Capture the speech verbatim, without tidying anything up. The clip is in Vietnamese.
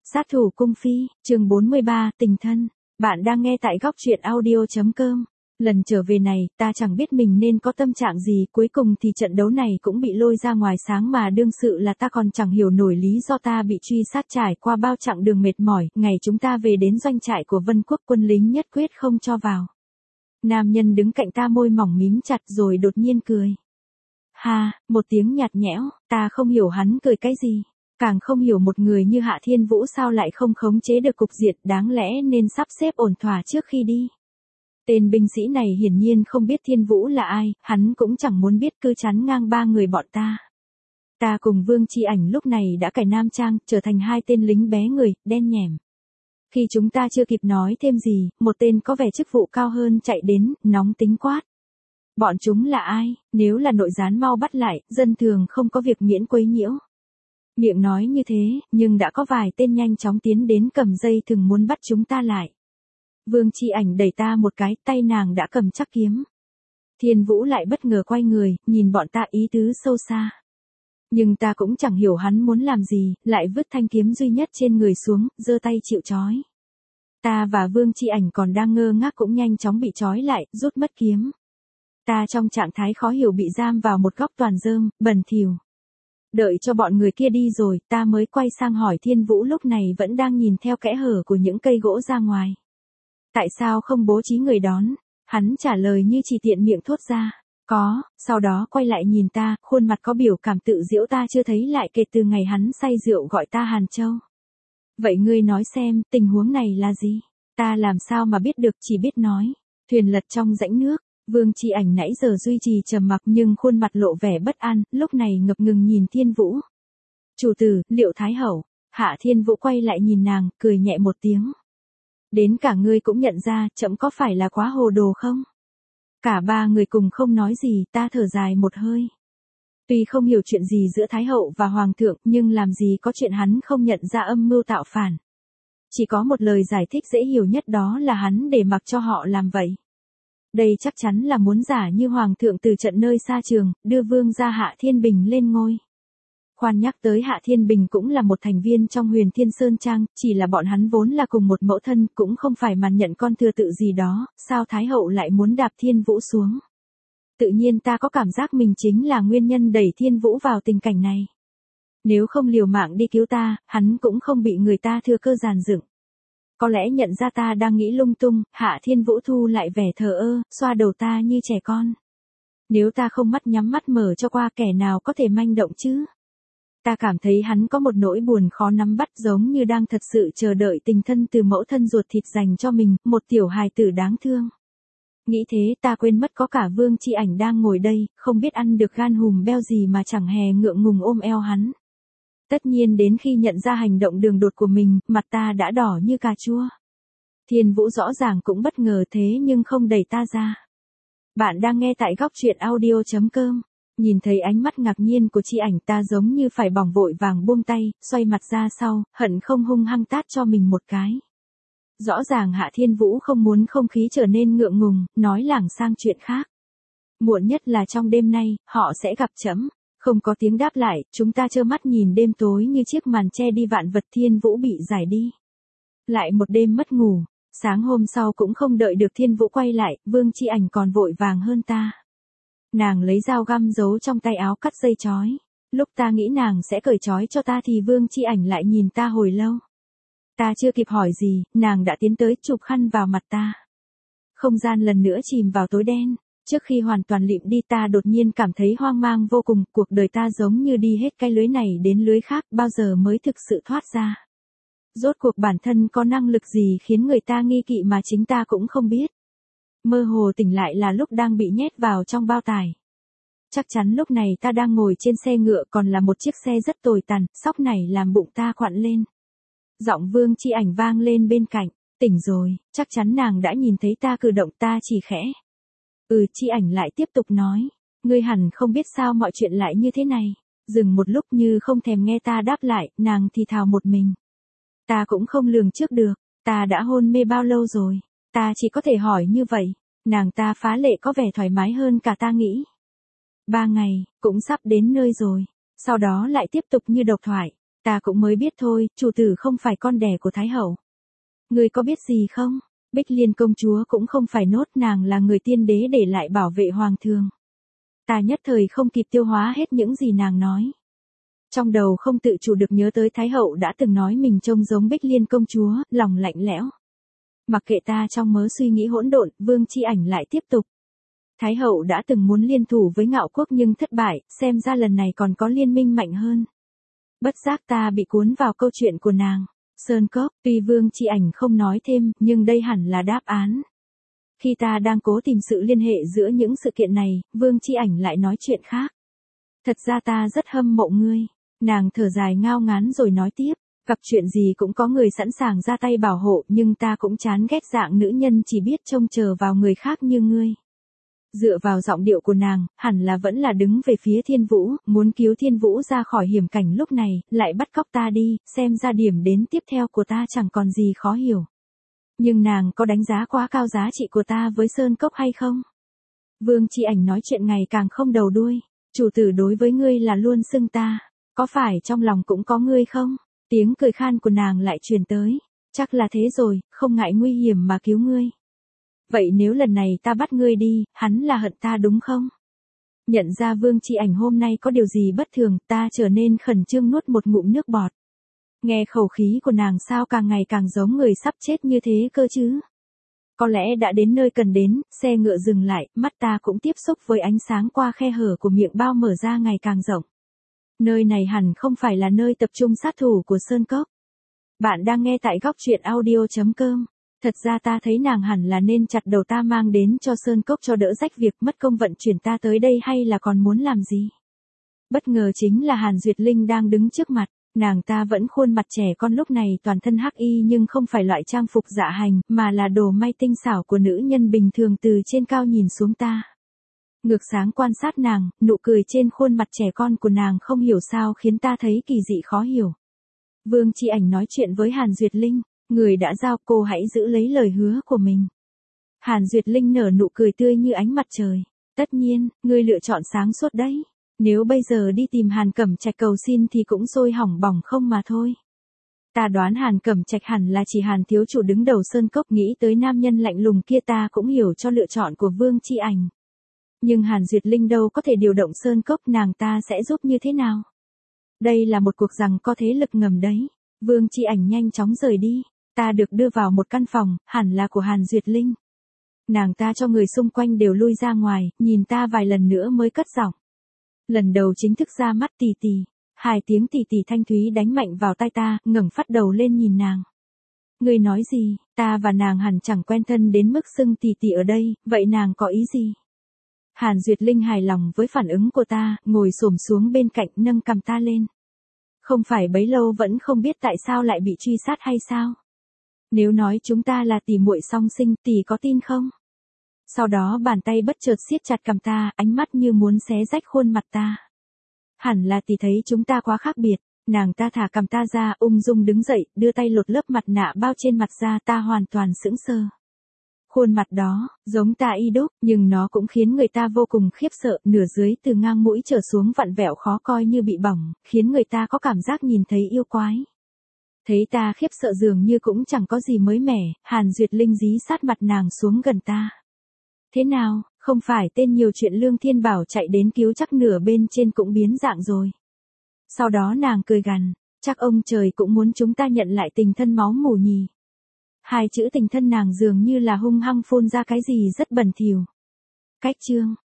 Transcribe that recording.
Sát thủ cung phi, chương bốn mươi ba, tình thân. Bạn đang nghe tại góc truyện audio.com. Lần trở về này, ta chẳng biết mình nên có tâm trạng gì, cuối cùng thì trận đấu này cũng bị lôi ra ngoài sáng mà đương sự là ta còn chẳng hiểu nổi lý do ta bị truy sát trải qua bao chặng đường mệt mỏi, ngày chúng ta về đến doanh trại của Vân Quốc quân lính nhất quyết không cho vào. Nam nhân đứng cạnh ta môi mỏng mím chặt rồi đột nhiên cười. Ha, một tiếng nhạt nhẽo, ta không hiểu hắn cười cái gì. Càng không hiểu một người như Hạ Thiên Vũ sao lại không khống chế được cục diện, đáng lẽ nên sắp xếp ổn thỏa trước khi đi. Tên binh sĩ này hiển nhiên không biết Thiên Vũ là ai, hắn cũng chẳng muốn biết, cứ chắn ngang ba người bọn ta. Ta cùng Vương Chi Ảnh lúc này đã cải nam trang, trở thành hai tên lính bé người, đen nhẻm. Khi chúng ta chưa kịp nói thêm gì, một tên có vẻ chức vụ cao hơn chạy đến, nóng tính quát. Bọn chúng là ai, nếu là nội gián mau bắt lại, dân thường không có việc miễn quấy nhiễu. Miệng nói như thế, nhưng đã có vài tên nhanh chóng tiến đến cầm dây thừng muốn bắt chúng ta lại. Vương Chi Ảnh đẩy ta một cái, tay nàng đã cầm chắc kiếm. Thiên Vũ lại bất ngờ quay người, nhìn bọn ta ý tứ sâu xa. Nhưng ta cũng chẳng hiểu hắn muốn làm gì, lại vứt thanh kiếm duy nhất trên người xuống, giơ tay chịu trói. Ta và Vương Chi Ảnh còn đang ngơ ngác cũng nhanh chóng bị trói lại, rút mất kiếm. Ta trong trạng thái khó hiểu bị giam vào một góc toàn rơm, bẩn thỉu. Đợi cho bọn người kia đi rồi, ta mới quay sang hỏi Thiên Vũ lúc này vẫn đang nhìn theo kẽ hở của những cây gỗ ra ngoài. Tại sao không bố trí người đón? Hắn trả lời như chỉ tiện miệng thốt ra. Có, sau đó quay lại nhìn ta, khuôn mặt có biểu cảm tự giễu ta chưa thấy lại kể từ ngày hắn say rượu gọi ta Hàn Châu. Vậy ngươi nói xem, tình huống này là gì? Ta làm sao mà biết được, chỉ biết nói. Thuyền lật trong rãnh nước. Vương Chi Ảnh nãy giờ duy trì trầm mặc nhưng khuôn mặt lộ vẻ bất an, lúc này ngập ngừng nhìn Thiên Vũ. Chủ tử, Liệu Thái Hậu. Hạ Thiên Vũ quay lại nhìn nàng, cười nhẹ một tiếng. Đến cả ngươi cũng nhận ra, trẫm có phải là quá hồ đồ không? Cả ba người cùng không nói gì, ta thở dài một hơi. Tuy không hiểu chuyện gì giữa Thái Hậu và Hoàng thượng, nhưng làm gì có chuyện hắn không nhận ra âm mưu tạo phản. Chỉ có một lời giải thích dễ hiểu nhất, đó là hắn để mặc cho họ làm vậy. Đây chắc chắn là muốn giả như Hoàng thượng từ trận nơi xa trường, đưa vương gia Hạ Thiên Bình lên ngôi. Khoan nhắc tới Hạ Thiên Bình cũng là một thành viên trong Huyền Thiên Sơn Trang, chỉ là bọn hắn vốn là cùng một mẫu thân, cũng không phải màn nhận con thừa tự gì đó, sao Thái Hậu lại muốn đạp Thiên Vũ xuống. Tự nhiên ta có cảm giác mình chính là nguyên nhân đẩy Thiên Vũ vào tình cảnh này. Nếu không liều mạng đi cứu ta, hắn cũng không bị người ta thừa cơ giàn dựng. Có lẽ nhận ra ta đang nghĩ lung tung, Hạ Thiên Vũ thu lại vẻ thờ ơ, xoa đầu ta như trẻ con. Nếu ta không mắt nhắm mắt mở cho qua, kẻ nào có thể manh động chứ? Ta cảm thấy hắn có một nỗi buồn khó nắm bắt, giống như đang thật sự chờ đợi tình thân từ mẫu thân ruột thịt dành cho mình, một tiểu hài tử đáng thương. Nghĩ thế ta quên mất có cả Vương Chi Ảnh đang ngồi đây, không biết ăn được gan hùm beo gì mà chẳng hề ngượng ngùng ôm eo hắn. Tất nhiên đến khi nhận ra hành động đường đột của mình, mặt ta đã đỏ như cà chua. Thiên Vũ rõ ràng cũng bất ngờ thế nhưng không đẩy ta ra. Bạn đang nghe tại góc truyện audio.com. Nhìn thấy ánh mắt ngạc nhiên của Chi Ảnh, ta giống như phải bỏng, vội vàng buông tay, xoay mặt ra sau, hận không hung hăng tát cho mình một cái. Rõ ràng Hạ Thiên Vũ không muốn không khí trở nên ngượng ngùng, nói lảng sang chuyện khác. Muộn nhất là trong đêm nay, họ sẽ gặp trẫm. Không có tiếng đáp lại, chúng ta trơ mắt nhìn đêm tối như chiếc màn che đi vạn vật. Thiên Vũ bị giải đi. Lại một đêm mất ngủ, sáng hôm sau cũng không đợi được Thiên Vũ quay lại, Vương Chi Ảnh còn vội vàng hơn ta. Nàng lấy dao găm giấu trong tay áo cắt dây chói. Lúc ta nghĩ nàng sẽ cởi chói cho ta thì Vương Chi Ảnh lại nhìn ta hồi lâu. Ta chưa kịp hỏi gì, nàng đã tiến tới chụp khăn vào mặt ta. Không gian lần nữa chìm vào tối đen. Trước khi hoàn toàn lịm đi, ta đột nhiên cảm thấy hoang mang vô cùng, cuộc đời ta giống như đi hết cái lưới này đến lưới khác, bao giờ mới thực sự thoát ra. Rốt cuộc bản thân có năng lực gì khiến người ta nghi kỵ mà chính ta cũng không biết. Mơ hồ tỉnh lại là lúc đang bị nhét vào trong bao tải. Chắc chắn lúc này ta đang ngồi trên xe ngựa, còn là một chiếc xe rất tồi tàn, sóc này làm bụng ta quặn lên. Giọng Vương Chi Ảnh vang lên bên cạnh, tỉnh rồi, chắc chắn nàng đã nhìn thấy ta cử động. Ta chỉ khẽ. Ừ. Chi Ảnh lại tiếp tục nói, ngươi hẳn không biết sao mọi chuyện lại như thế này. Dừng một lúc như không thèm nghe ta đáp lại, nàng thì thào một mình. Ta cũng không lường trước được, ta đã hôn mê bao lâu rồi, ta chỉ có thể hỏi như vậy. Nàng ta phá lệ có vẻ thoải mái hơn cả ta nghĩ. Ba ngày, cũng sắp đến nơi rồi. Sau đó lại tiếp tục như độc thoại. Ta cũng mới biết thôi, chủ tử không phải con đẻ của Thái hậu. Ngươi có biết gì không? Bích Liên công chúa cũng không phải nốt, nàng là người tiên đế để lại bảo vệ hoàng thường. Ta nhất thời không kịp tiêu hóa hết những gì nàng nói. Trong đầu không tự chủ được nhớ tới Thái hậu đã từng nói mình trông giống Bích Liên công chúa, lòng lạnh lẽo. Mặc kệ ta trong mớ suy nghĩ hỗn độn, Vương Chi Ảnh lại tiếp tục. Thái hậu đã từng muốn liên thủ với Ngạo Quốc nhưng thất bại, xem ra lần này còn có liên minh mạnh hơn. Bất giác ta bị cuốn vào câu chuyện của nàng. Sơn Cốc, tuy Vương Chi Ảnh không nói thêm, nhưng đây hẳn là đáp án. Khi ta đang cố tìm sự liên hệ giữa những sự kiện này, Vương Chi Ảnh lại nói chuyện khác. Thật ra ta rất hâm mộ ngươi. Nàng thở dài ngao ngán rồi nói tiếp. Gặp chuyện gì cũng có người sẵn sàng ra tay bảo hộ, nhưng ta cũng chán ghét dạng nữ nhân chỉ biết trông chờ vào người khác như ngươi. Dựa vào giọng điệu của nàng, hẳn là vẫn là đứng về phía Thiên Vũ, muốn cứu Thiên Vũ ra khỏi hiểm cảnh lúc này, lại bắt cóc ta đi, xem ra điểm đến tiếp theo của ta chẳng còn gì khó hiểu. Nhưng nàng có đánh giá quá cao giá trị của ta với Sơn Cốc hay không? Vương Chi Ảnh nói chuyện ngày càng không đầu đuôi. Chủ tử đối với ngươi là luôn xưng ta, có phải trong lòng cũng có ngươi không? Tiếng cười khan của nàng lại truyền tới. Chắc là thế rồi, không ngại nguy hiểm mà cứu ngươi. Vậy nếu lần này ta bắt ngươi đi, hắn là hận ta đúng không? Nhận ra Vương Chi Ảnh hôm nay có điều gì bất thường, ta trở nên khẩn trương nuốt một ngụm nước bọt. Nghe khẩu khí của nàng sao càng ngày càng giống người sắp chết như thế cơ chứ? Có lẽ đã đến nơi cần đến, xe ngựa dừng lại, mắt ta cũng tiếp xúc với ánh sáng qua khe hở của miệng bao mở ra ngày càng rộng. Nơi này hẳn không phải là nơi tập trung sát thủ của Sơn Cốc. Bạn đang nghe tại góc truyện audio chấm com. Thật ra ta thấy nàng hẳn là nên chặt đầu ta mang đến cho Sơn Cốc cho đỡ rách việc mất công vận chuyển ta tới đây, hay là còn muốn làm gì? Bất ngờ chính là Hàn Duyệt Linh đang đứng trước mặt. Nàng ta vẫn khuôn mặt trẻ con lúc này, toàn thân hắc y nhưng không phải loại trang phục dạ hành, mà là đồ may tinh xảo của nữ nhân bình thường từ trên cao nhìn xuống ta. Ngược sáng quan sát nàng, nụ cười trên khuôn mặt trẻ con của nàng không hiểu sao khiến ta thấy kỳ dị khó hiểu. Vương Chi Ảnh nói chuyện với Hàn Duyệt Linh, người đã giao, cô hãy giữ lấy lời hứa của mình. Hàn Duyệt Linh nở nụ cười tươi như ánh mặt trời. Tất nhiên, ngươi lựa chọn sáng suốt đấy. Nếu bây giờ đi tìm Hàn Cẩm Trạch cầu xin thì cũng sôi hỏng bỏng không mà thôi. Ta đoán Hàn Cẩm Trạch hẳn là chỉ Hàn thiếu chủ đứng đầu Sơn Cốc, nghĩ tới nam nhân lạnh lùng kia ta cũng hiểu cho lựa chọn của Vương Chi Ảnh. Nhưng Hàn Duyệt Linh đâu có thể điều động Sơn Cốc, nàng ta sẽ giúp như thế nào? Đây là một cuộc giằng co thế lực ngầm đấy. Vương Chi Ảnh nhanh chóng rời đi. Ta được đưa vào một căn phòng, hẳn là của Hàn Duyệt Linh. Nàng ta cho người xung quanh đều lui ra ngoài, nhìn ta vài lần nữa mới cất giọng. Lần đầu chính thức ra mắt tì tì. Hai tiếng tì tì thanh thúy đánh mạnh vào tai ta, ngẩng phát đầu lên nhìn nàng. Ngươi nói gì? Ta và nàng hẳn chẳng quen thân đến mức xưng tì tì ở đây, vậy nàng có ý gì? Hàn Duyệt Linh hài lòng với phản ứng của ta, ngồi xổm xuống bên cạnh nâng cằm ta lên. Không phải bấy lâu vẫn không biết tại sao lại bị truy sát hay sao? Nếu nói chúng ta là tỷ muội song sinh, tỷ có tin không? Sau đó bàn tay bất chợt siết chặt cằm ta, ánh mắt như muốn xé rách khuôn mặt ta. Hẳn là tỷ thấy chúng ta quá khác biệt. Nàng ta thả cằm ta ra, ung dung đứng dậy, đưa tay lột lớp mặt nạ bao trên mặt ra, ta hoàn toàn sững sờ. Khuôn mặt đó, giống ta y đúc, nhưng nó cũng khiến người ta vô cùng khiếp sợ, nửa dưới từ ngang mũi trở xuống vặn vẹo khó coi như bị bỏng, khiến người ta có cảm giác nhìn thấy yêu quái. Thấy ta khiếp sợ dường như cũng chẳng có gì mới mẻ, Hàn Duyệt Linh dí sát mặt nàng xuống gần ta. Thế nào, không phải tên nhiều chuyện Lương Thiên Bảo chạy đến cứu chắc nửa bên trên cũng biến dạng rồi. Sau đó nàng cười gằn, chắc ông trời cũng muốn chúng ta nhận lại tình thân máu mủ nhì. Hai chữ tình thân nàng dường như là hung hăng phun ra cái gì rất bẩn thỉu. Cách chương,